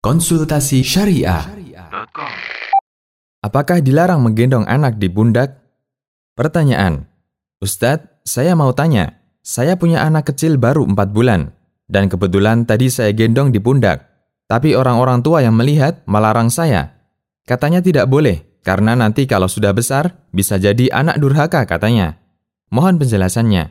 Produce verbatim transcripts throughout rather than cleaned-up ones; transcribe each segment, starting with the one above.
Konsultasi Syariah. Apakah dilarang menggendong anak di pundak? Pertanyaan. Ustadz, saya mau tanya. Saya punya anak kecil baru empat bulan. Dan kebetulan tadi saya gendong di pundak. Tapi orang-orang tua yang melihat melarang saya. Katanya tidak boleh, karena nanti kalau sudah besar, bisa jadi anak durhaka katanya. Mohon penjelasannya.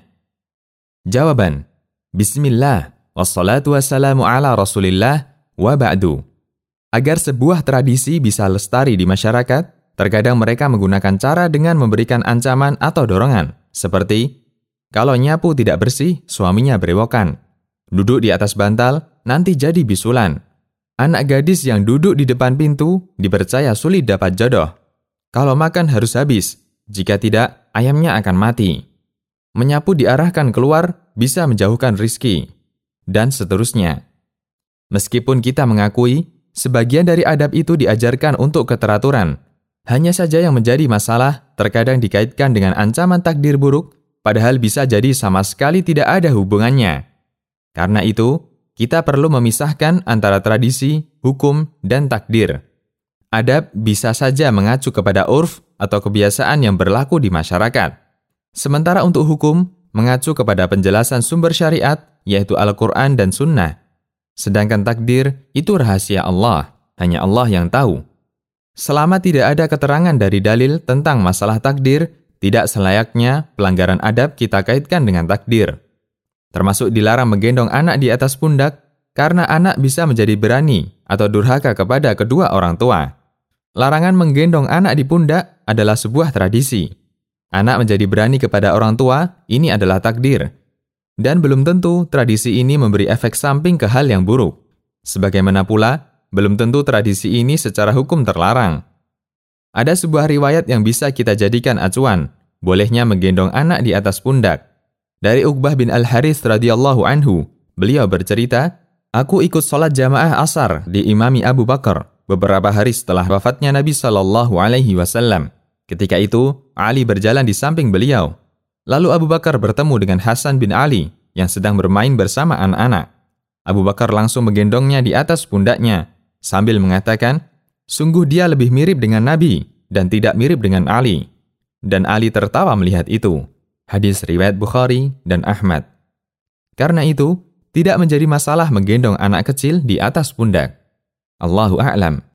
Jawaban. Bismillah. Wassalatu wassalamu ala rasulillah. Wa ba'du. Agar sebuah tradisi bisa lestari di masyarakat, terkadang mereka menggunakan cara dengan memberikan ancaman atau dorongan, seperti, kalau nyapu tidak bersih, suaminya berewokan. Duduk di atas bantal, nanti jadi bisulan. Anak gadis yang duduk di depan pintu, dipercaya sulit dapat jodoh. Kalau makan harus habis, jika tidak, ayamnya akan mati. Menyapu diarahkan keluar, bisa menjauhkan rizki. Dan seterusnya. Meskipun kita mengakui, sebagian dari adab itu diajarkan untuk keteraturan. Hanya saja yang menjadi masalah terkadang dikaitkan dengan ancaman takdir buruk, padahal bisa jadi sama sekali tidak ada hubungannya. Karena itu, kita perlu memisahkan antara tradisi, hukum, dan takdir. Adab bisa saja mengacu kepada urf atau kebiasaan yang berlaku di masyarakat. Sementara untuk hukum, mengacu kepada penjelasan sumber syariat, yaitu Al-Quran dan Sunnah. Sedangkan takdir itu rahasia Allah, hanya Allah yang tahu. Selama tidak ada keterangan dari dalil tentang masalah takdir, tidak selayaknya pelanggaran adab kita kaitkan dengan takdir. Termasuk dilarang menggendong anak di atas pundak, karena anak bisa menjadi berani atau durhaka kepada kedua orang tua. Larangan menggendong anak di pundak adalah sebuah tradisi. Anak menjadi berani kepada orang tua, ini adalah takdir. Dan belum tentu tradisi ini memberi efek samping ke hal yang buruk. Sebagaimana pula, belum tentu tradisi ini secara hukum terlarang. Ada sebuah riwayat yang bisa kita jadikan acuan, bolehnya menggendong anak di atas pundak. Dari Uqbah bin Al-Harits radhiyallahu anhu, beliau bercerita, aku ikut sholat jamaah asar di imami Abu Bakar beberapa hari setelah wafatnya Nabi Shallallahu Alaihi Wasallam. Ketika itu, Ali berjalan di samping beliau. Lalu Abu Bakar bertemu dengan Hasan bin Ali yang sedang bermain bersama anak-anak. Abu Bakar langsung menggendongnya di atas pundaknya sambil mengatakan, sungguh dia lebih mirip dengan Nabi dan tidak mirip dengan Ali. Dan Ali tertawa melihat itu. Hadis riwayat Bukhari dan Ahmad. Karena itu, tidak menjadi masalah menggendong anak kecil di atas pundak. Allahu a'lam.